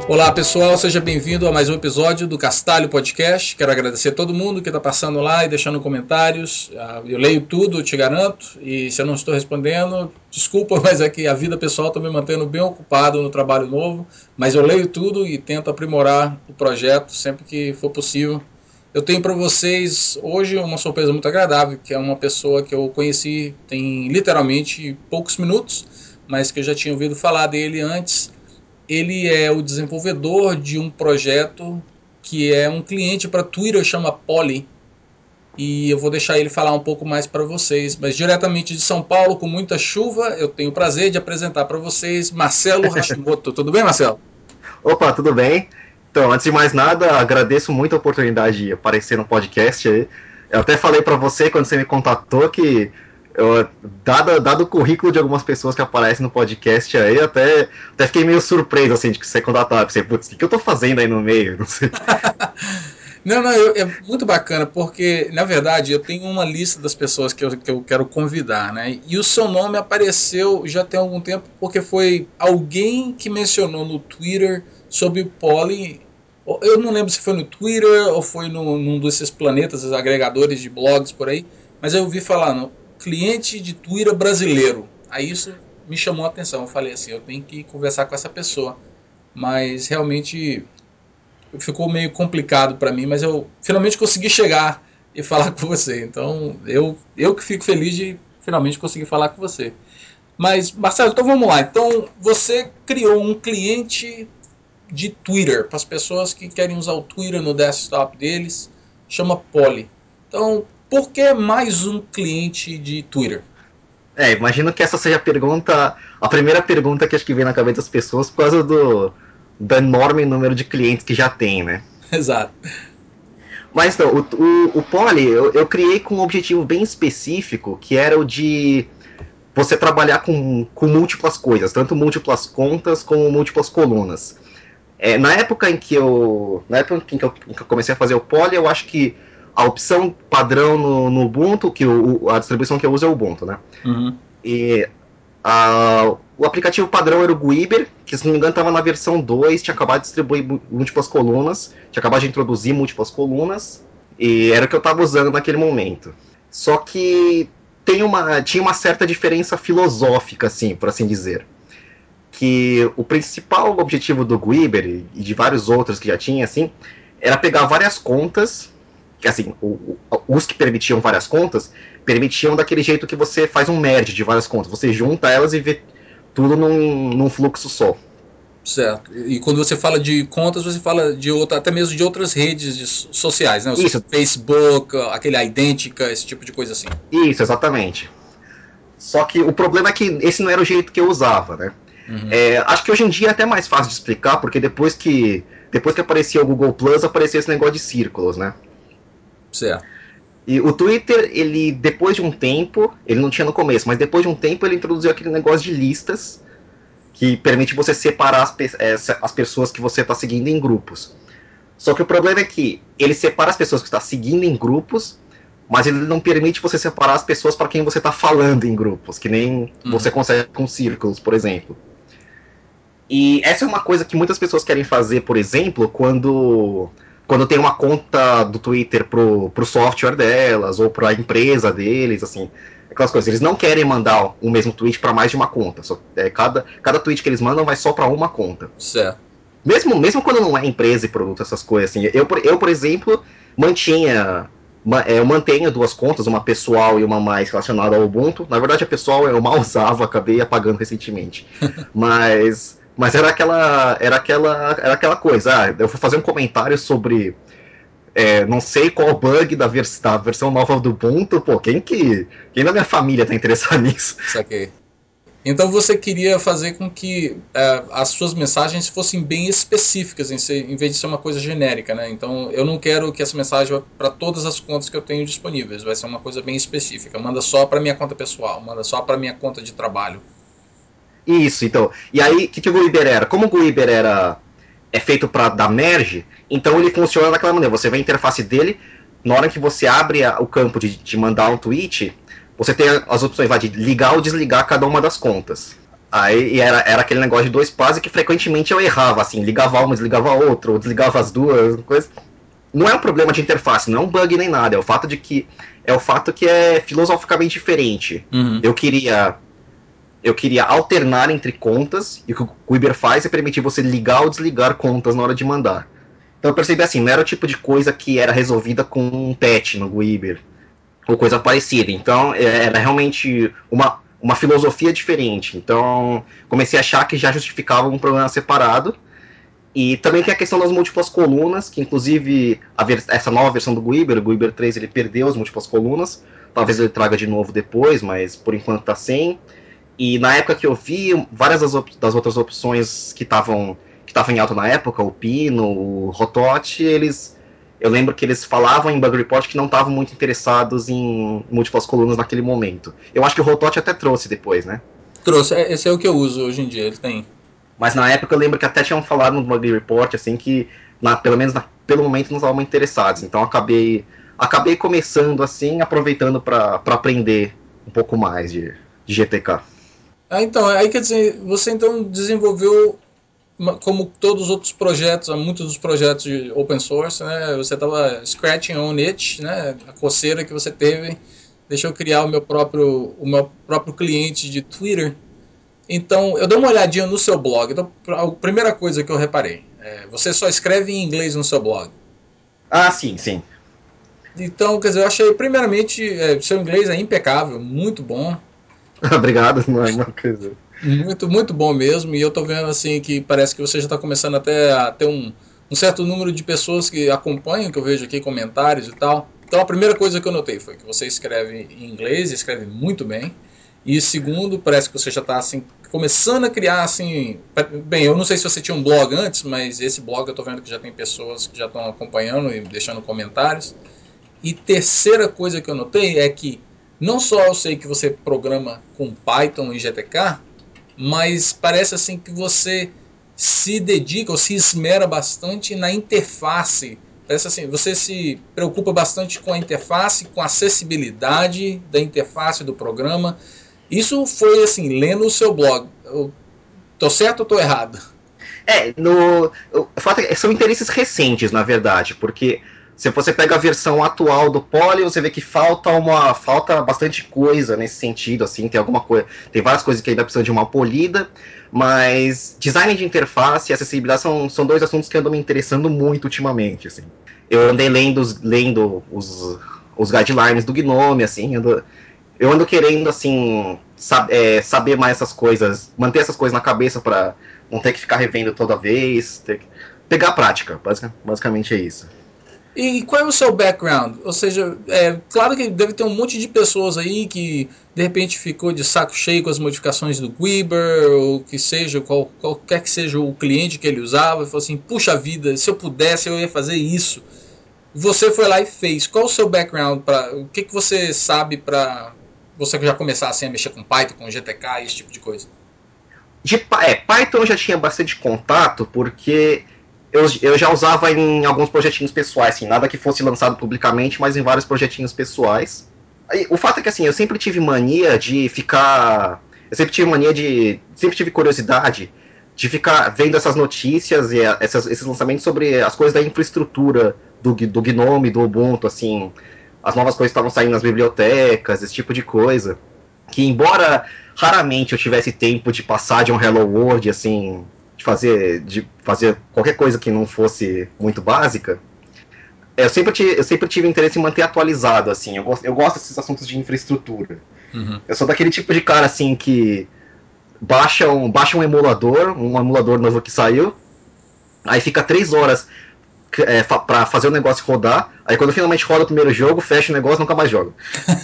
Olá pessoal, seja bem-vindo a mais um episódio do Castalho Podcast. Quero agradecer a todo mundo que está passando lá e deixando comentários. Eu leio tudo, eu te garanto, e se eu não estou respondendo, desculpa, mas é que a vida pessoal está me mantendo bem ocupado no trabalho novo, mas eu leio tudo e tento aprimorar o projeto sempre que for possível. Eu tenho para vocês hoje uma surpresa muito agradável, que é uma pessoa que eu conheci tem literalmente poucos minutos, mas que eu já tinha ouvido falar dele antes. Ele é o desenvolvedor de um projeto que é um cliente para Twitter, chama Poly. E eu vou deixar ele falar um pouco mais para vocês. Mas diretamente de São Paulo, com muita chuva, eu tenho o prazer de apresentar para vocês Marcelo Hashimoto. Tudo bem, Marcelo? Opa, tudo bem? Então, antes de mais nada, agradeço muito a oportunidade de aparecer no podcast aí. Eu até falei para você quando você me contatou que dado o currículo de algumas pessoas que aparecem no podcast aí, até fiquei meio surpreso assim de que você contatava. Pensei, putz, o que eu tô fazendo aí no meio? Não sei. Não, é muito bacana, porque, na verdade, eu tenho uma lista das pessoas que eu quero convidar, né? E o seu nome apareceu já tem algum tempo, porque foi alguém que mencionou no Twitter sobre o Poly. Eu não lembro se foi no Twitter ou foi num desses planetas, os agregadores de blogs por aí, mas eu ouvi falar, no cliente de Twitter brasileiro. Aí isso me chamou a atenção. Eu falei assim, eu tenho que conversar com essa pessoa. Mas realmente ficou meio complicado para mim, mas eu finalmente consegui chegar e falar com você. Então, eu que fico feliz de finalmente conseguir falar com você. Mas, Marcelo, então vamos lá. Então, você criou um cliente de Twitter para as pessoas que querem usar o Twitter no desktop deles, chama Poly. Então, por que mais um cliente de Twitter? Imagino que essa seja a primeira pergunta que acho que vem na cabeça das pessoas por causa do enorme número de clientes que já tem, né? Exato. Mas então, o Poly eu criei com um objetivo bem específico, que era o de você trabalhar com múltiplas coisas, tanto múltiplas contas como múltiplas colunas. Na época em que eu comecei a fazer o Poly, eu acho que a opção padrão no Ubuntu, a distribuição que eu uso é o Ubuntu, né? Uhum. E o aplicativo padrão era o Guiber, que se não me engano estava na versão 2, tinha acabado de distribuir múltiplas colunas, tinha acabado de introduzir múltiplas colunas, e era o que eu estava usando naquele momento. Só que tinha uma certa diferença filosófica, assim, por assim dizer. Que o principal objetivo do Guiber e de vários outros que já tinha, assim, era pegar várias contas, que assim, os que permitiam várias contas, permitiam daquele jeito que você faz um merge de várias contas, você junta elas e vê tudo num fluxo só. Certo. E quando você fala de contas, você fala de outra, até mesmo de outras redes sociais, né? O Isso, Facebook, aquele Idêntica, esse tipo de coisa assim. isso, exatamente. Só que o problema é que esse não era o jeito que eu usava, né? Uhum. Acho que hoje em dia é até mais fácil de explicar, porque depois que aparecia o Google Plus, aparecia esse negócio de círculos, né? Certo. E o Twitter, ele, depois de um tempo, ele não tinha no começo, mas depois de um tempo ele introduziu aquele negócio de listas, que permite você separar as pessoas que você está seguindo em grupos. Só que o problema é que ele separa as pessoas que você está seguindo em grupos, mas ele não permite você separar as pessoas para quem você está falando em grupos, que nem você Uhum. consegue com círculos, por exemplo. E essa é uma coisa que muitas pessoas querem fazer, por exemplo, quando tem uma conta do Twitter pro software delas ou para a empresa deles, assim, aquelas coisas. Eles não querem mandar o mesmo tweet para mais de uma conta. Cada tweet que eles mandam vai só para uma conta. Certo. Mesmo quando não é empresa e produto, essas coisas assim. Por exemplo, mantinha eu mantenho duas contas, uma pessoal e uma mais relacionada ao Ubuntu. Na verdade, a pessoal eu mal usava, acabei apagando recentemente. Mas era aquela coisa. Eu fui fazer um comentário sobre não sei qual bug da versão nova do Ubuntu. Pô, quem da minha família tá interessado nisso? Saquei. Então você queria fazer com que as suas mensagens fossem bem específicas, em vez de ser uma coisa genérica, né? Então eu não quero que essa mensagem vá para todas as contas que eu tenho disponíveis. Vai ser uma coisa bem específica. Manda só para minha conta pessoal, manda só para minha conta de trabalho. Isso, então. E aí, o que o Guiber era? Como o Guiber é feito para dar merge, então ele funciona daquela maneira. Você vê a interface dele, na hora que você abre o campo de mandar um tweet, você tem as opções de ligar ou desligar cada uma das contas. Aí era aquele negócio de dois pás e que frequentemente eu errava, assim, ligava uma, desligava a outra, ou desligava as duas, coisa. Não é um problema de interface, não é um bug nem nada, é o fato que é filosoficamente diferente. Uhum. Eu queria alternar entre contas, e o que o Uber faz é permitir você ligar ou desligar contas na hora de mandar. Então eu percebi assim, não era o tipo de coisa que era resolvida com um patch no Uber, ou coisa parecida. Então era realmente uma filosofia diferente. Então comecei a achar que já justificava um problema separado. E também tem a questão das múltiplas colunas, que inclusive essa nova versão do Guiber, o Guiber 3, ele perdeu as múltiplas colunas. Talvez ele traga de novo depois, mas por enquanto tá sem. E na época que eu vi, várias das outras opções que estavam em alta na época, o Pino, o Rotot, eu lembro que eles falavam em Bug Report que não estavam muito interessados em múltiplas colunas naquele momento. Eu acho que o Rotot até trouxe depois, né? Trouxe, esse é o que eu uso hoje em dia, ele tem. Mas na época eu lembro que até tinham falado no Bug Report, assim, que pelo menos pelo momento não estavam muito interessados. Então acabei começando assim, aproveitando para aprender um pouco mais de GTK. Ah, então, aí quer dizer, você então desenvolveu, como todos os outros projetos, muitos dos projetos de open source, né? Você estava scratching on it, né? A coceira que você teve, deixa eu criar o meu próprio cliente de Twitter. Então, eu dei uma olhadinha no seu blog. Então, a primeira coisa que eu reparei, você só escreve em inglês no seu blog. Ah, sim, sim. Então, quer dizer, eu achei, primeiramente, seu inglês é impecável, muito bom. Obrigado, não é uma coisa. Muito, muito bom mesmo. E eu tô vendo assim que parece que você já está começando até a ter um certo número de pessoas que acompanham, que eu vejo aqui comentários e tal. Então a primeira coisa que eu notei foi que você escreve em inglês, escreve muito bem. E segundo, parece que você já está assim começando a criar assim, bem, eu não sei se você tinha um blog antes, mas esse blog eu tô vendo que já tem pessoas que já estão acompanhando e deixando comentários. E terceira coisa que eu notei é que não só eu sei que você programa com Python e GTK, mas parece assim que você se dedica ou se esmera bastante na interface. Parece assim, você se preocupa bastante com a interface, com a acessibilidade da interface do programa. Isso foi assim, lendo o seu blog. Eu tô certo ou tô errado? O fato é que são interesses recentes, na verdade, porque se você pega a versão atual do Poly, você vê que falta bastante coisa nesse sentido, assim, tem várias coisas que ainda precisam de uma polida, mas design de interface e acessibilidade são dois assuntos que andam me interessando muito ultimamente, assim. Eu andei lendo os guidelines do Gnome, assim, eu ando querendo, assim, saber mais essas coisas, manter essas coisas na cabeça para não ter que ficar revendo toda vez, ter que pegar a prática, basicamente é isso. E qual é o seu background? Ou seja, claro que deve ter um monte de pessoas aí que de repente ficou de saco cheio com as modificações do Quiber, ou que seja, qualquer que seja o cliente que ele usava, e falou assim: puxa vida, se eu pudesse eu ia fazer isso. Você foi lá e fez. Qual o seu background? O que você sabe para você já começar assim, a mexer com Python, com GTK, esse tipo de coisa? Python eu já tinha bastante contato, porque eu já usava em alguns projetinhos pessoais, assim, nada que fosse lançado publicamente, mas em vários projetinhos pessoais. O fato é que assim, eu sempre tive mania de ficar. Eu sempre tive mania de. Sempre tive curiosidade de ficar vendo essas notícias e esses lançamentos sobre as coisas da infraestrutura do Gnome, do Ubuntu, assim, as novas coisas que estavam saindo nas bibliotecas, esse tipo de coisa. Que embora raramente eu tivesse tempo de passar de um Hello World, assim, de fazer qualquer coisa que não fosse muito básica, eu sempre tive interesse em manter atualizado, assim. Eu gosto desses assuntos de infraestrutura. Uhum. Eu sou daquele tipo de cara, assim, que baixa um emulador novo que saiu, aí fica 3 horas pra fazer o negócio rodar, aí quando finalmente roda o primeiro jogo, fecha o negócio e nunca mais joga.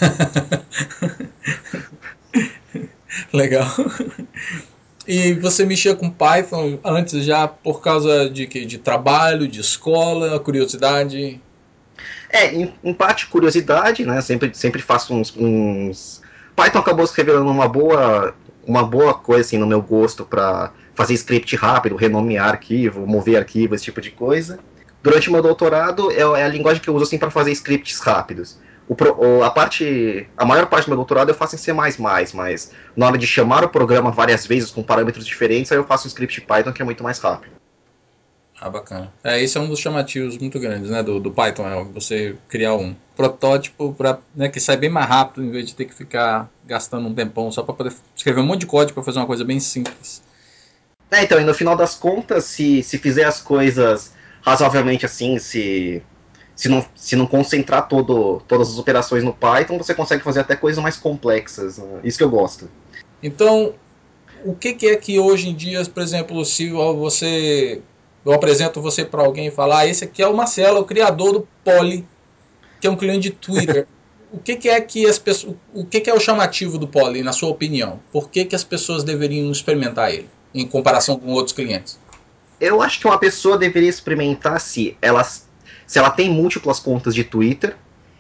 Legal. E você mexia com Python antes já por causa de que? De trabalho, de escola, curiosidade? Em parte curiosidade, né? Sempre faço uns. Python acabou se revelando uma boa coisa assim, no meu gosto para fazer script rápido, renomear arquivo, mover arquivo, esse tipo de coisa. Durante o meu doutorado, é a linguagem que eu uso assim, para fazer scripts rápidos. a maior parte do meu doutorado eu faço em C++, mas na hora de chamar o programa várias vezes com parâmetros diferentes, aí eu faço um script Python que é muito mais rápido. Ah, bacana. Esse é um dos chamativos muito grandes, né, do Python, é você criar um protótipo para, né, que sai bem mais rápido, em vez de ter que ficar gastando um tempão só para poder escrever um monte de código para fazer uma coisa bem simples. Então, e no final das contas, se fizer as coisas razoavelmente assim, se não concentrar todas as operações no Python, você consegue fazer até coisas mais complexas. Né? Isso que eu gosto. Então, o que é que hoje em dia, por exemplo, se eu apresento você para alguém e falar, esse aqui é o Marcelo, o criador do Poly, que é um cliente de Twitter. O que é que as pessoas, o que é o chamativo do Poly, na sua opinião? Por que as pessoas deveriam experimentar ele em comparação com outros clientes? Eu acho que uma pessoa deveria experimentar se ela tem múltiplas contas de Twitter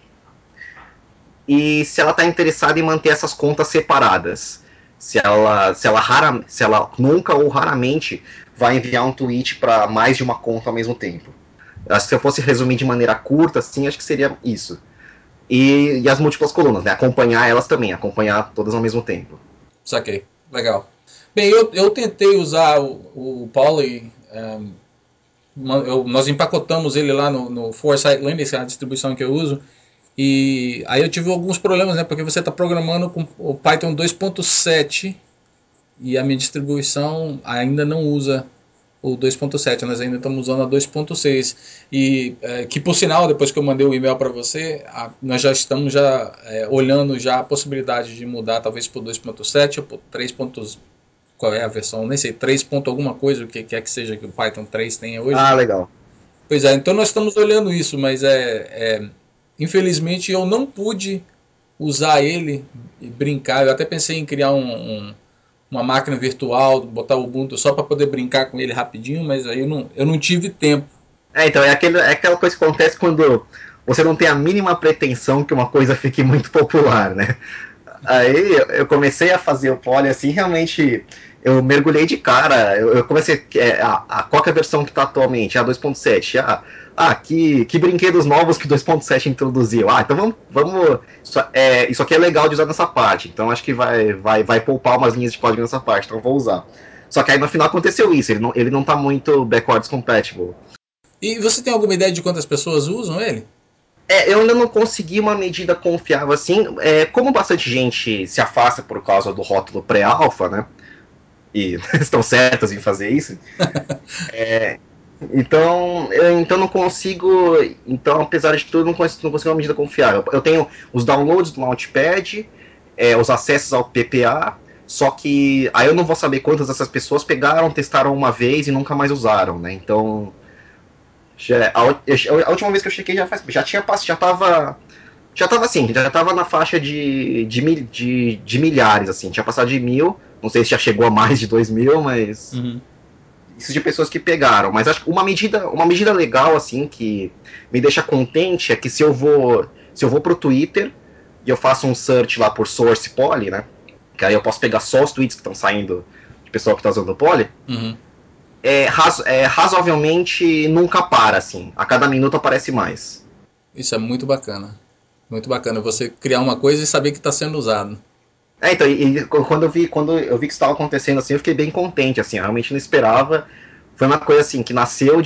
e se ela está interessada em manter essas contas separadas. Se ela nunca ou raramente vai enviar um tweet para mais de uma conta ao mesmo tempo. Acho que se eu fosse resumir de maneira curta, assim, acho que seria isso. E as múltiplas colunas, né? Acompanhar elas também, acompanhar todas ao mesmo tempo. Saquei. Legal. Bem, eu tentei usar o Poly. Nós empacotamos ele lá no Foresight Linux, a distribuição que eu uso. E aí eu tive alguns problemas, né? Porque você está programando com o Python 2.7 e a minha distribuição ainda não usa o 2.7, nós ainda estamos usando a 2.6 e que por sinal, depois que eu mandei o e-mail para você, nós já estamos olhando já a possibilidade de mudar talvez para o 2.7 ou para 3. Qual é a versão? Nem sei, 3. Alguma coisa, o que quer que seja que o Python 3 tenha hoje. Ah, legal. Pois é, então nós estamos olhando isso, mas infelizmente eu não pude usar ele e brincar. Eu até pensei em criar uma máquina virtual, botar o Ubuntu só para poder brincar com ele rapidinho, mas aí eu não tive tempo. Então, é aquela coisa que acontece quando você não tem a mínima pretensão que uma coisa fique muito popular, né? Aí eu comecei a fazer o poly assim, realmente eu mergulhei de cara. Eu comecei. Qual que é a versão que está atualmente? A 2.7. Que brinquedos novos que 2.7 introduziu. Então vamos. Isso aqui é legal de usar nessa parte. Então acho que vai poupar umas linhas de código nessa parte. Então eu vou usar. Só que aí no final aconteceu isso. Ele não tá muito backwards compatible. E você tem alguma ideia de quantas pessoas usam ele? Eu ainda não consegui uma medida confiável assim. Como bastante gente se afasta por causa do rótulo pré-alpha, né? E estão certas em fazer isso. Então não consigo. Então, apesar de tudo, não consigo uma medida confiável. Eu tenho os downloads do Launchpad, os acessos ao PPA, só que aí eu não vou saber quantas dessas pessoas pegaram, testaram uma vez e nunca mais usaram, né? Então. A última vez que eu chequei já tinha passado, já tava assim, já tava na faixa de milhares, assim, tinha passado de 1.000, não sei se já chegou a mais de 2.000, mas Uhum. isso de pessoas que pegaram. Mas acho que uma medida legal, assim, que me deixa contente é que se eu vou pro Twitter e eu faço um search lá por source poly, né, que aí eu posso pegar só os tweets que estão saindo de pessoal que tá usando o poly, Uhum. razoavelmente nunca para, assim, a cada minuto aparece mais. Isso é muito bacana. Muito bacana você criar uma coisa e saber que está sendo usado. Então, quando eu vi que isso estava acontecendo assim, eu fiquei bem contente, assim, eu realmente não esperava. Foi uma coisa assim que nasceu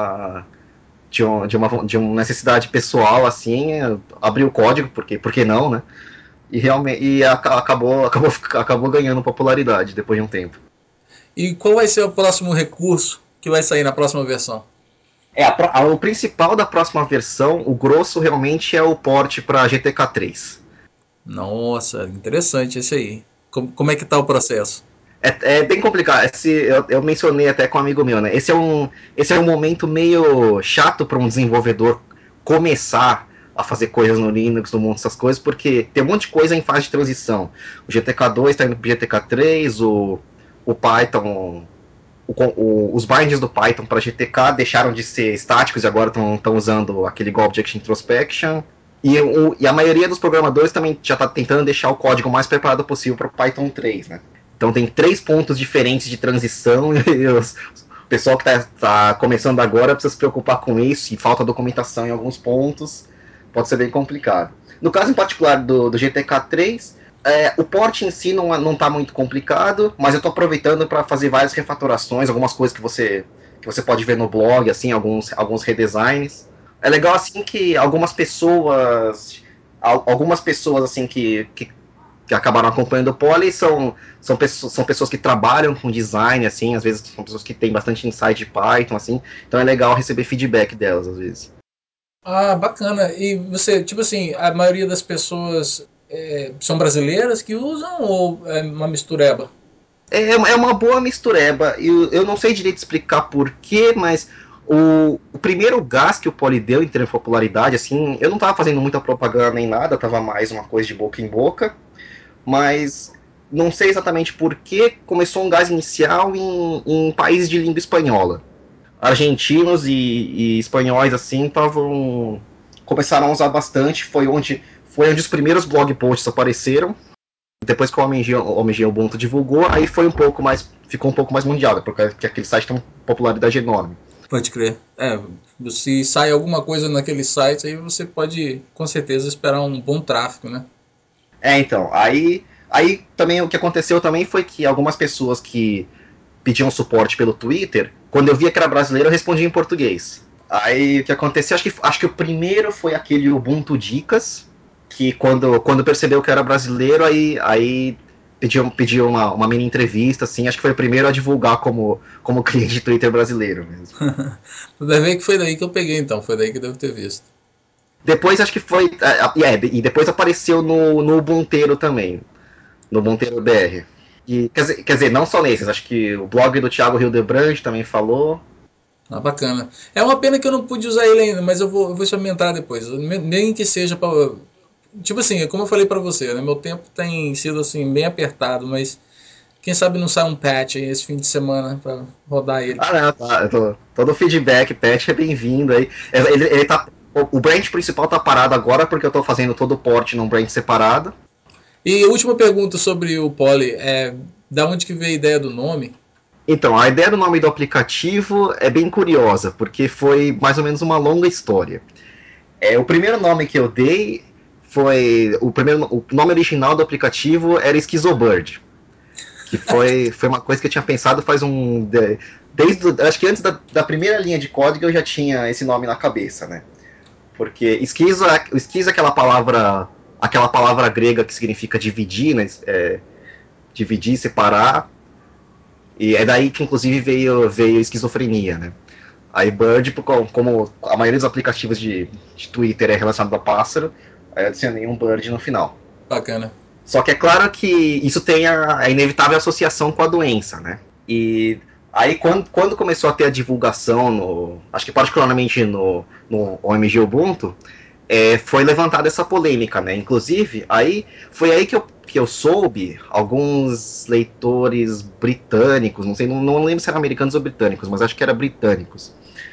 de uma necessidade pessoal, assim, abrir o código, porque não, né? E realmente acabou ganhando popularidade depois de um tempo. E qual vai ser o próximo recurso que vai sair na próxima versão? O principal da próxima versão, o grosso realmente é o port para GTK3. Nossa, interessante esse aí. Como é que tá o processo? É bem complicado. Eu mencionei até com um amigo meu, né? Esse é um momento meio chato para um desenvolvedor começar a fazer coisas no Linux, no mundo dessas coisas, porque tem um monte de coisa em fase de transição. O GTK2 está indo para o GTK3, o Python, os bindings do Python para GTK deixaram de ser estáticos e agora estão usando aquele Go Object Introspection. E a maioria dos programadores também já está tentando deixar o código mais preparado possível para o Python 3, né? Então tem 3 pontos diferentes de transição e o pessoal que está começando agora precisa se preocupar com isso e falta documentação em alguns pontos. Pode ser bem complicado. No caso em particular do GTK 3, o port em si não tá muito complicado, mas eu tô aproveitando para fazer várias refatorações, algumas coisas que você pode ver no blog, assim, alguns redesigns. É legal assim que algumas pessoas assim que acabaram acompanhando o Poly são pessoas que trabalham com design, assim, às vezes são pessoas que têm bastante insight de Python, assim, então é legal receber feedback delas, às vezes. Ah, bacana. E você, tipo assim, a maioria das pessoas são brasileiras que usam ou é uma mistureba? É uma boa mistureba, eu não sei direito explicar porquê, mas o primeiro gás que o Poly deu em termos de popularidade, assim, eu não tava fazendo muita propaganda nem nada, tava mais uma coisa de boca em boca, mas não sei exatamente por que começou um gás inicial em países de língua espanhola. Argentinos e espanhóis assim começaram a usar bastante, foi onde os primeiros blog posts apareceram. Depois que o OMG Ubuntu divulgou, aí ficou um pouco mais mundial, porque aquele site tem uma popularidade enorme. Pode crer. Se sai alguma coisa naquele site, aí você pode com certeza esperar um bom tráfego, né? Então, aí também o que aconteceu também foi que algumas pessoas que pediam suporte pelo Twitter, quando eu via que era brasileiro, eu respondia em português. Aí o que aconteceu, acho que o primeiro foi aquele Ubuntu Dicas, que quando percebeu que eu era brasileiro, aí pediu uma mini entrevista, assim, acho que foi o primeiro a divulgar como cliente de Twitter brasileiro mesmo. Deve ver que foi daí que eu peguei, então. Foi daí que eu devo ter visto. Depois acho que foi. E depois apareceu no Ubunteiro também, no Ubunteiro BR. E, quer dizer, não só nesses, acho que o blog do Thiago Hildebrand também falou. Ah, bacana. É uma pena que eu não pude usar ele ainda, mas eu vou experimentar depois. Nem que seja para. Tipo assim, como eu falei pra você, né? Meu tempo tem sido assim, bem apertado, mas quem sabe não sai um patch aí esse fim de semana pra rodar ele. Ah, não, tá. Todo feedback, patch é bem-vindo aí. Ele tá, o branch principal tá parado agora porque eu tô fazendo todo o port num branch separado. E última pergunta sobre o Poly, da onde que veio a ideia do nome? Então, a ideia do nome do aplicativo é bem curiosa, porque foi mais ou menos uma longa história. O primeiro nome que eu dei o nome original do aplicativo era Schizobird, que foi uma coisa que eu tinha pensado faz acho que antes da primeira linha de código eu já tinha esse nome na cabeça, né? Porque esquizo é aquela palavra grega que significa dividir, né? Dividir, separar. E é daí que inclusive veio esquizofrenia, né? Aí Bird, como a maioria dos aplicativos de Twitter é relacionado a pássaro, aí eu adicionei um Bird no final. Bacana. Só que é claro que isso tem a inevitável associação com a doença, né? E aí quando começou a ter a divulgação, acho que particularmente no OMG Ubuntu, foi levantada essa polêmica, né? Inclusive, foi aí que eu soube, alguns leitores britânicos, não sei, não lembro se eram americanos ou britânicos, mas acho que era britânicos,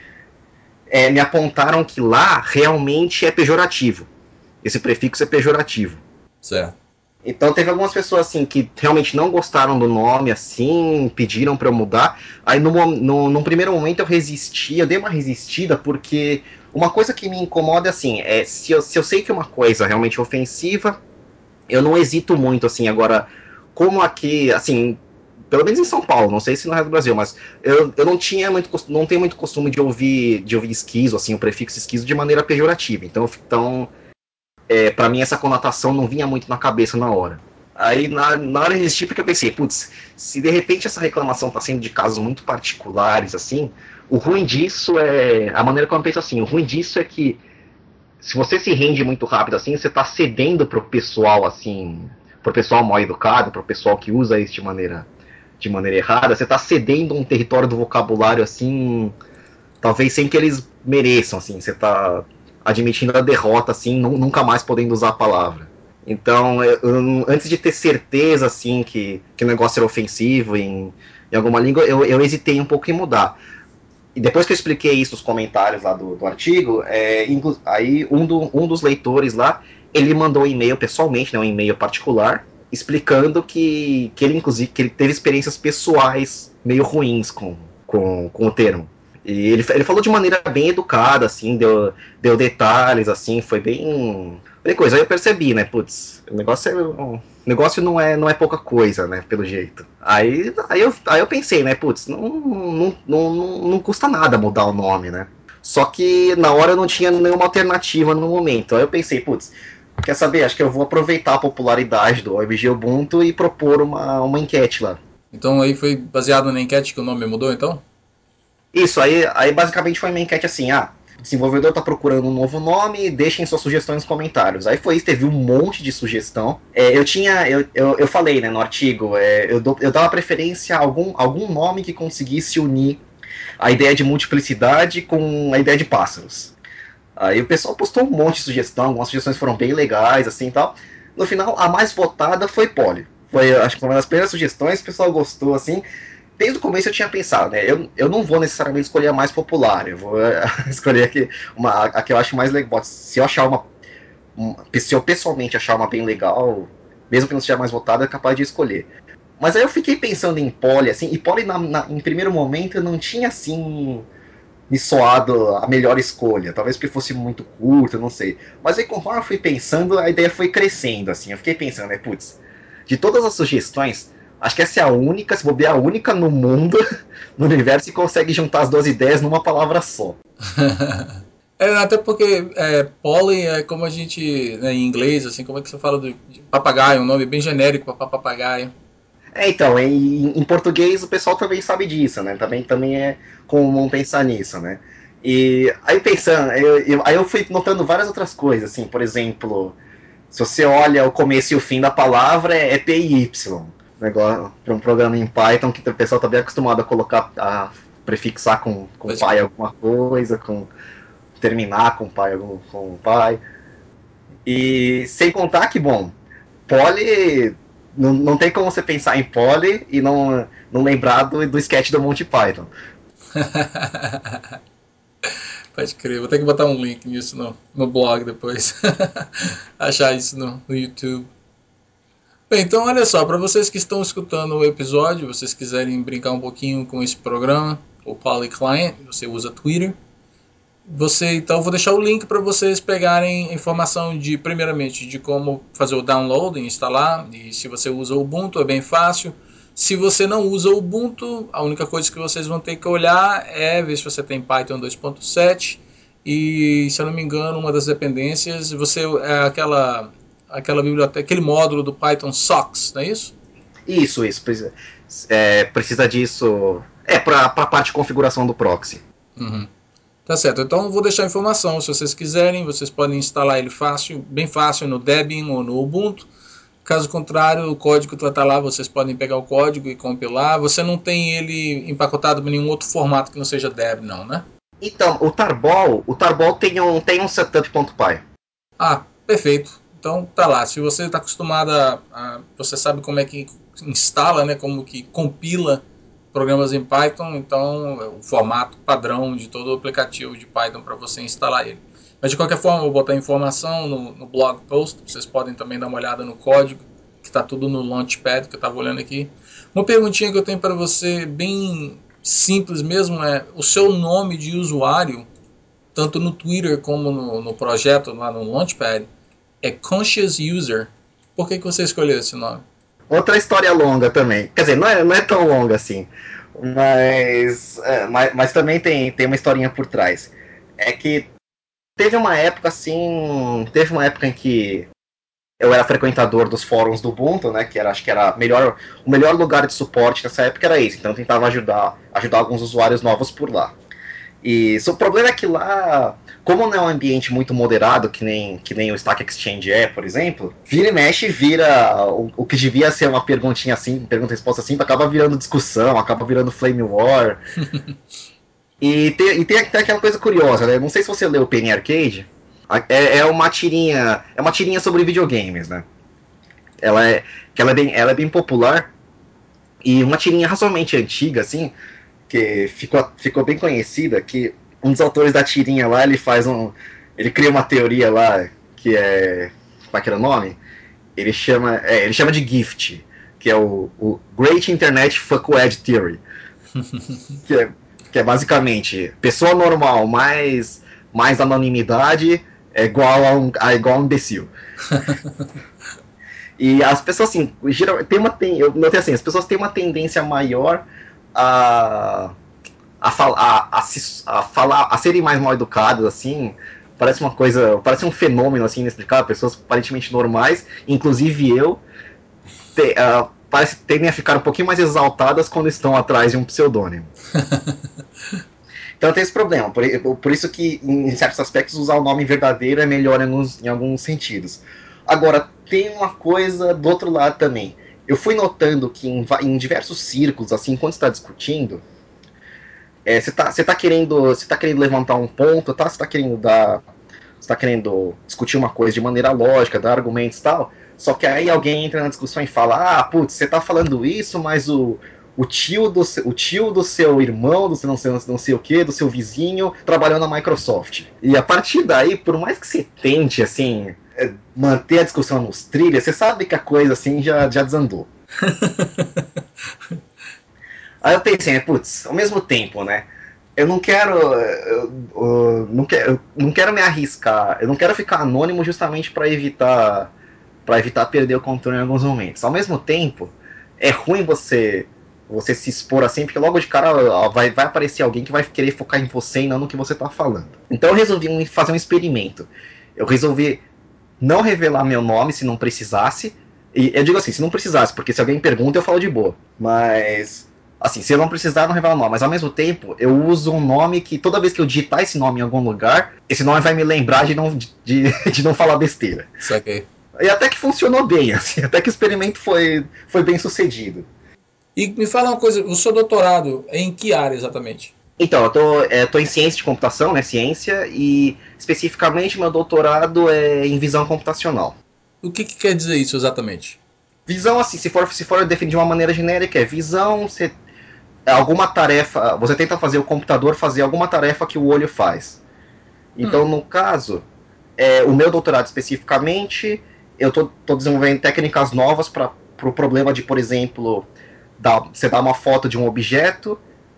me apontaram que lá realmente é pejorativo. Esse prefixo é pejorativo. Certo. Então teve algumas pessoas assim que realmente não gostaram do nome, assim, pediram para eu mudar. Aí num primeiro momento eu resisti, eu dei uma resistida, porque uma coisa que me incomoda assim, se eu sei que uma coisa é realmente ofensiva, eu não hesito muito, assim, agora, como aqui, assim, pelo menos em São Paulo, não sei se no resto do Brasil, mas eu não tenho muito costume de ouvir esquizo, assim, o prefixo esquizo de maneira pejorativa. Então para mim essa conotação não vinha muito na cabeça na hora. Aí na hora de assistir, porque eu pensei, putz, se de repente essa reclamação está sendo de casos muito particulares, assim, o ruim disso a maneira como eu penso assim, o ruim disso é que se você se rende muito rápido assim, você está cedendo pro pessoal assim, pro pessoal mal educado, pro pessoal que usa isso de maneira errada, você está cedendo um território do vocabulário assim, talvez sem que eles mereçam, assim, você está admitindo a derrota, assim, nunca mais podendo usar a palavra. Então, antes de ter certeza, assim, que o negócio era ofensivo em alguma língua, eu hesitei um pouco em mudar. E depois que eu expliquei isso nos comentários lá do artigo, aí um dos leitores lá, ele mandou um e-mail pessoalmente, né, um e-mail particular, explicando que ele, inclusive, que ele teve experiências pessoais meio ruins com o termo. E ele falou de maneira bem educada, assim, deu detalhes, assim, Falei, coisa, aí eu percebi, né, putz, o negócio não é pouca coisa, né, pelo jeito. Aí eu pensei, né, putz, não custa nada mudar o nome, né. Só que na hora eu não tinha nenhuma alternativa no momento. Aí eu pensei, putz, quer saber, acho que eu vou aproveitar a popularidade do OMG Ubuntu e propor uma enquete lá. Então aí foi baseado na enquete que o nome mudou, então? Isso, aí basicamente foi uma enquete assim, o desenvolvedor está procurando um novo nome, deixem suas sugestões nos comentários. Aí foi isso, teve um monte de sugestão. Eu falei, né, no artigo, eu dava preferência a algum nome que conseguisse unir a ideia de multiplicidade com a ideia de pássaros. Aí o pessoal postou um monte de sugestão, algumas sugestões foram bem legais, assim e tal. No final, a mais votada foi Polly. Acho que foi uma das primeiras sugestões, o pessoal gostou, assim. Desde o começo eu tinha pensado, né? Eu não vou necessariamente escolher a mais popular, eu vou escolher a que eu acho mais legal. Se eu achar se eu pessoalmente achar uma bem legal, mesmo que não seja mais votada, é capaz de escolher. Mas aí eu fiquei pensando em Polly, assim, e Polly em primeiro momento não tinha assim me soado a melhor escolha. Talvez porque fosse muito curto, não sei. Mas aí conforme eu fui pensando, a ideia foi crescendo, assim. Eu fiquei pensando, né, putz, de todas as sugestões, acho que essa é a única, se bobear, a única no mundo, no universo, que consegue juntar as duas ideias numa palavra só. Até porque pollen é como a gente, né, em inglês, assim, como é que você fala de papagaio, um nome bem genérico para papagaio. Então, em português o pessoal também sabe disso, né? Também é comum pensar nisso, né? E aí pensando, aí eu fui notando várias outras coisas, assim, por exemplo, se você olha o começo e o fim da palavra, é PY. Negócio para um programa em Python que o pessoal está bem acostumado a colocar, a prefixar com Pode pai crer. alguma coisa, com terminar com pai com pai. E sem contar que, bom, Poly. Não tem como você pensar em Poly e não lembrar do sketch do Monty Python. Pode crer, vou ter que botar um link nisso no blog depois. Achar isso no YouTube. Bem, então olha só, para vocês que estão escutando o episódio, vocês quiserem brincar um pouquinho com esse programa, o Poly Client, você usa Twitter. Então vou deixar o link para vocês pegarem informação de primeiramente de como fazer o download, instalar, e se você usa o Ubuntu é bem fácil. Se você não usa o Ubuntu, a única coisa que vocês vão ter que olhar é ver se você tem Python 2.7 e, se eu não me engano, uma das dependências, você é aquela biblioteca, aquele módulo do Python socks, não é isso? Isso. Precisa disso. Para a parte de configuração do proxy. Uhum. Tá certo, então vou deixar a informação. Se vocês quiserem, vocês podem instalar ele fácil, bem fácil no Debian ou no Ubuntu. Caso contrário, o código está lá, vocês podem pegar o código e compilar. Você não tem ele empacotado em nenhum outro formato que não seja Deb, não, né? Então, o Tarball tem um setup.py. Ah, perfeito. Então tá lá. Se você está acostumado você sabe como é que instala, né? Como que compila programas em Python, então é o formato padrão de todo o aplicativo de Python para você instalar ele. Mas de qualquer forma, eu vou botar informação no blog post. Vocês podem também dar uma olhada no código, que está tudo no Launchpad que eu estava olhando aqui. Uma perguntinha que eu tenho para você, bem simples mesmo, é o seu nome de usuário, tanto no Twitter como no projeto lá no Launchpad, é Conscious User. Por que você escolheu esse nome? Outra história longa também. Quer dizer, não é tão longa assim. Mas também tem uma historinha por trás. É que teve uma época assim. Teve uma época em que eu era frequentador dos fóruns do Ubuntu, né? Acho que era o melhor lugar de suporte nessa época era esse. Então eu tentava ajudar alguns usuários novos por lá. E o problema é que lá, como não é um ambiente muito moderado, que nem o Stack Exchange é, por exemplo, vira e mexe, vira o que devia ser uma perguntinha assim, pergunta e resposta assim, acaba virando discussão, acaba virando flame war. E tem aquela coisa curiosa, né? Não sei se você leu o Penny Arcade. É uma tirinha sobre videogames, né? Ela é, ela é bem popular e uma tirinha razoavelmente antiga, assim, que ficou bem conhecida, que um dos autores da tirinha lá, ele cria uma teoria lá, que é, como é que era o nome? Ele chama de GIFT, que é o Great Internet Fuckhead Theory, que é basicamente pessoa normal mais anonimidade igual a um imbecil. E as pessoas, assim, eu notei assim, as pessoas têm uma tendência maior a, a serem mais mal educadas, assim. Parece uma coisa, parece um fenômeno, assim, inexplicável. Pessoas aparentemente normais, inclusive eu, tendem a ficar um pouquinho mais exaltadas quando estão atrás de um pseudônimo. Então tem esse problema. Por isso que, em certos aspectos, usar o nome verdadeiro é melhor em alguns sentidos. Agora, tem uma coisa do outro lado também. Eu fui notando que em diversos círculos, assim, quando está discutindo, você tá querendo levantar um ponto, tá? Você tá querendo discutir uma coisa de maneira lógica, dar argumentos e tal. Só que aí alguém entra na discussão e fala: ah, putz, você tá falando isso, mas o tio do seu irmão, do seu não sei o que, do seu vizinho, trabalhou na Microsoft. E a partir daí, por mais que você tente, assim, manter a discussão nos trilhos, você sabe que a coisa, assim, já desandou. Aí eu pensei, putz, ao mesmo tempo, né? Eu não quero. Eu não quero me arriscar. Eu não quero ficar anônimo justamente para evitar perder o controle em alguns momentos. Ao mesmo tempo, é ruim você se expor assim, porque logo de cara vai aparecer alguém que vai querer focar em você e não no que você tá falando. Então eu resolvi fazer um experimento. Eu resolvi não revelar meu nome se não precisasse. E eu digo assim, se não precisasse, porque se alguém pergunta, eu falo de boa. Mas, assim, se eu não precisar, eu não revelo o nome. Mas ao mesmo tempo, eu uso um nome que toda vez que eu digitar esse nome em algum lugar, esse nome vai me lembrar de não falar besteira. Saquei. E até que funcionou bem, assim, até que o experimento foi bem sucedido. E me fala uma coisa, o seu doutorado é em que área exatamente? Então, tô em ciência de computação, né, ciência, e especificamente meu doutorado é em visão computacional. O que quer dizer isso exatamente? Visão, assim, se for definir de uma maneira genérica, é visão, alguma tarefa, você tenta fazer o computador fazer alguma tarefa que o olho faz. Então, no caso, o meu doutorado especificamente, eu tô desenvolvendo técnicas novas para o pro problema de, por exemplo, você dá uma foto de um objeto,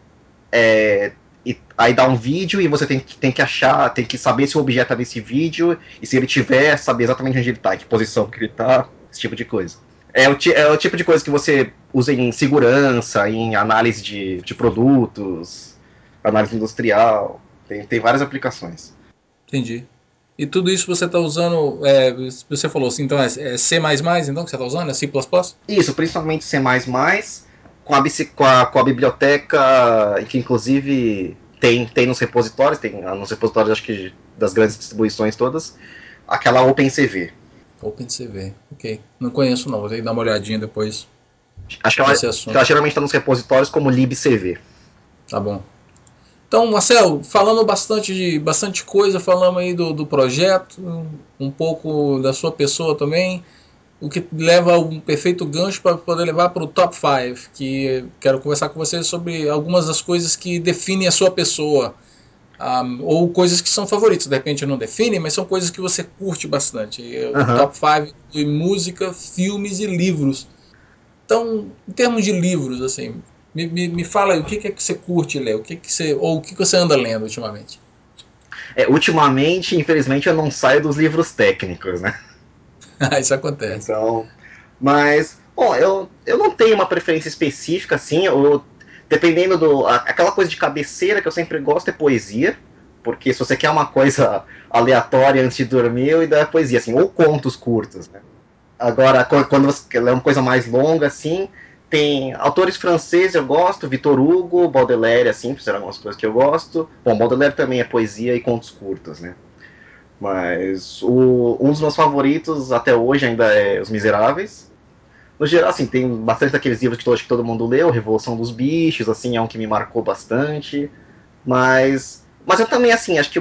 e aí dá um vídeo e você tem que achar, tem que saber se o objeto está nesse vídeo, e se ele tiver, saber exatamente onde ele está, em que posição que ele está, esse tipo de coisa. É o tipo de coisa que você usa em segurança, em análise de produtos, análise industrial, tem várias aplicações. Entendi. E tudo isso você está usando, você falou assim, então é C++, então, que você está usando? É C++? Isso, principalmente C++, com a biblioteca, que inclusive tem nos repositórios, nos repositórios acho que das grandes distribuições todas, aquela OpenCV. OpenCV, ok. Não conheço não, vou ter que dar uma olhadinha depois Acho nesse que ela assunto. geralmente está nos repositórios como libcv. Tá bom. Então, Marcelo, falamos bastante coisa, falamos aí do projeto, um pouco da sua pessoa também, o que leva um perfeito gancho para poder levar para o top 5, que quero conversar com você sobre algumas das coisas que definem a sua pessoa, ou coisas que são favoritas, de repente não definem, mas são coisas que você curte bastante. O Aham. top 5 inclui música, filmes e livros. Então, em termos de livros, assim, me fala aí, o que é que você curte ler? Ou o que você anda lendo ultimamente? Ultimamente, infelizmente, eu não saio dos livros técnicos, né? Isso acontece. Então, mas, bom, eu não tenho uma preferência específica, assim, dependendo aquela coisa de cabeceira que eu sempre gosto é poesia, porque se você quer uma coisa aleatória antes de dormir, eu ideia é poesia, assim, ou contos curtos, né? Agora, quando você quer ler uma coisa mais longa, assim, tem autores franceses, eu gosto, Victor Hugo, Baudelaire, assim, serão algumas coisas que eu gosto. Bom, Baudelaire também é poesia e contos curtos, né? Mas um dos meus favoritos até hoje ainda é Os Miseráveis. No geral, assim, tem bastante daqueles livros que acho que todo mundo leu, Revolução dos Bichos, assim, é um que me marcou bastante. Mas eu também, assim, acho que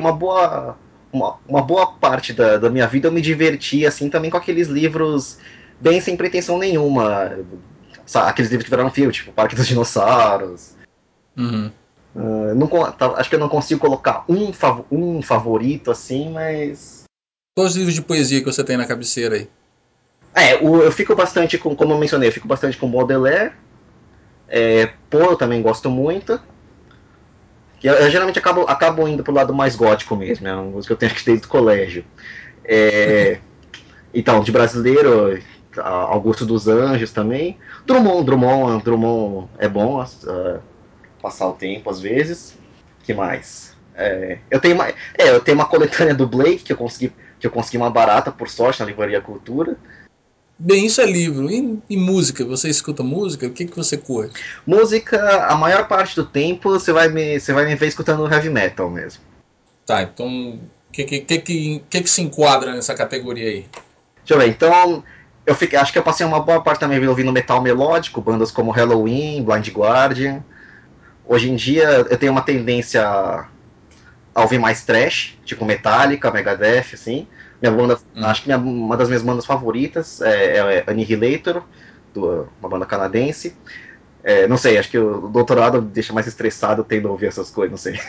uma boa parte da minha vida eu me diverti, assim, também com aqueles livros bem sem pretensão nenhuma. Sabe, aqueles livros que viraram filme, tipo Parque dos Dinossauros. Uhum. Não, acho que eu não consigo colocar um favorito, assim, mas. Quais os livros de poesia que você tem na cabeceira aí? Eu fico bastante com, como eu mencionei, eu fico bastante com Baudelaire. Poe eu também gosto muito. Que eu geralmente acabo indo pro lado mais gótico mesmo, é uma música que eu tenho acho que desde o colégio. É, então, de brasileiro, Augusto dos Anjos também. Drummond é bom passar o tempo às vezes. Que mais? Eu tenho uma coletânea do Blake que eu consegui uma barata por sorte na Livraria Cultura. Bem, isso é livro. E música? Você escuta música? O que você curte? Música, a maior parte do tempo você vai me ver escutando heavy metal mesmo. Tá, então o que se enquadra nessa categoria aí? Deixa eu ver, então acho que eu passei uma boa parte também ouvindo metal melódico, bandas como Halloween, Blind Guardian. Hoje em dia eu tenho uma tendência a ouvir mais trash, tipo Metallica, Megadeth, assim. Acho que uma das minhas bandas favoritas é Annihilator, uma banda canadense. Não sei, acho que o doutorado me deixa mais estressado tendo a ouvir essas coisas, não sei.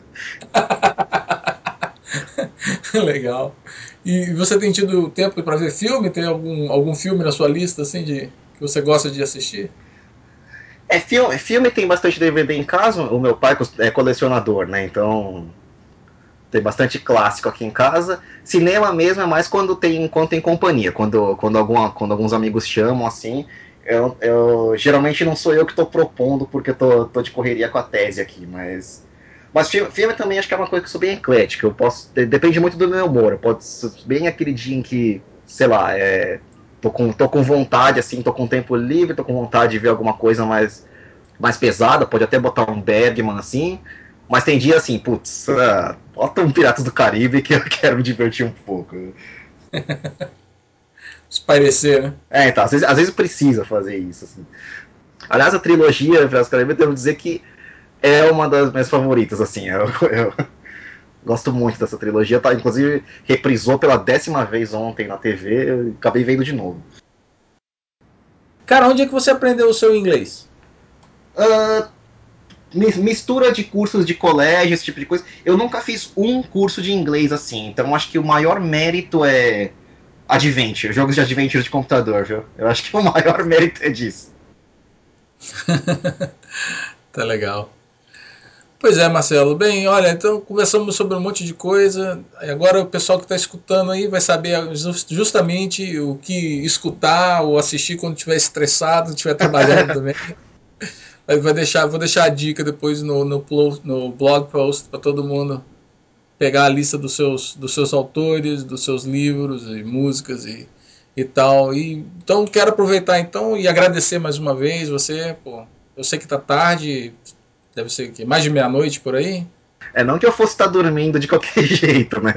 Legal. E você tem tido tempo para ver filme? Tem algum filme na sua lista assim que você gosta de assistir? Filme tem bastante DVD em casa, o meu pai é colecionador, né? Então tem bastante clássico aqui em casa. Cinema mesmo é mais quando tem companhia, quando alguns amigos chamam assim. Geralmente não sou eu que estou propondo porque tô de correria com a tese aqui, mas filme também acho que é uma coisa que eu sou bem eclética. Depende muito do meu humor. Pode ser bem aquele dia em que, sei lá, tô com vontade, assim, tô com tempo livre, tô com vontade de ver alguma coisa mais pesada, pode até botar um Bergman assim. Mas tem dia assim, putz, bota um Piratas do Caribe que eu quero me divertir um pouco. Espairecer, né? Então, às vezes precisa fazer isso. Assim. Aliás, a trilogia Piratas do Caribe, eu devo dizer que é uma das minhas favoritas, assim. Eu gosto muito dessa trilogia, tá? Inclusive, reprisou pela 10ª vez ontem na TV, eu acabei vendo de novo. Cara, onde é que você aprendeu o seu inglês? Uh, Mistura de cursos de colégio, esse tipo de coisa. Eu nunca fiz um curso de inglês assim, então acho que o maior mérito é Adventure, jogos de Adventure de computador, viu? Eu acho que o maior mérito é disso. Tá legal. Pois é, Marcelo. Bem, olha, então conversamos sobre um monte de coisa. Agora o pessoal que está escutando aí vai saber justamente o que escutar ou assistir quando estiver estressado, estiver trabalhando também. Vou deixar a dica depois no blog post para todo mundo pegar a lista dos seus autores, dos seus livros e músicas e tal. Então quero aproveitar então e agradecer mais uma vez você. Pô, eu sei que tá tarde, deve ser que mais de meia-noite por aí. Não que eu fosse estar dormindo de qualquer jeito, né?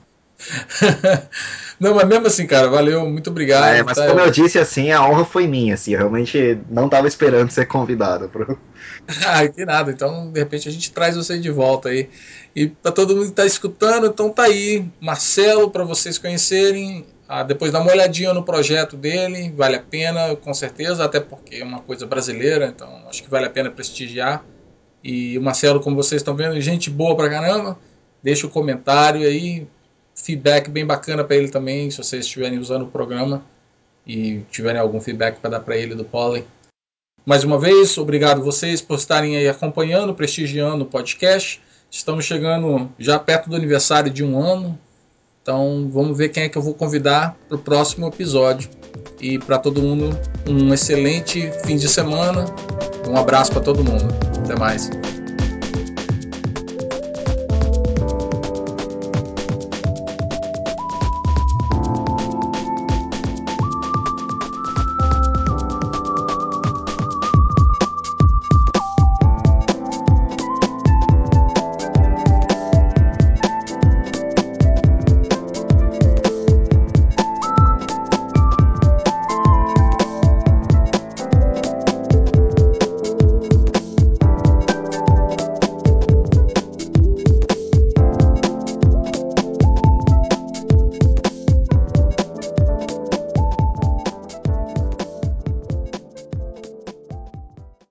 Não, mas mesmo assim, cara, valeu, muito obrigado, Mas tá? como eu disse, assim, a honra foi minha, assim, eu realmente não estava esperando ser convidado. Ah, que nada. Então, de repente, a gente traz você de volta aí. E para todo mundo que está escutando, então tá aí, Marcelo, para vocês conhecerem. Depois dá uma olhadinha no projeto dele, vale a pena, com certeza, até porque é uma coisa brasileira, então acho que vale a pena prestigiar. E o Marcelo, como vocês estão vendo, gente boa pra caramba. Deixa o comentário aí, feedback bem bacana para ele também, se vocês estiverem usando o programa e tiverem algum feedback para dar para ele do Pollen. Mais uma vez, obrigado vocês por estarem aí acompanhando, prestigiando o podcast. Estamos chegando já perto do aniversário de 1 ano, então vamos ver quem é que eu vou convidar para o próximo episódio. E para todo mundo, um excelente fim de semana. Um abraço para todo mundo. Até mais.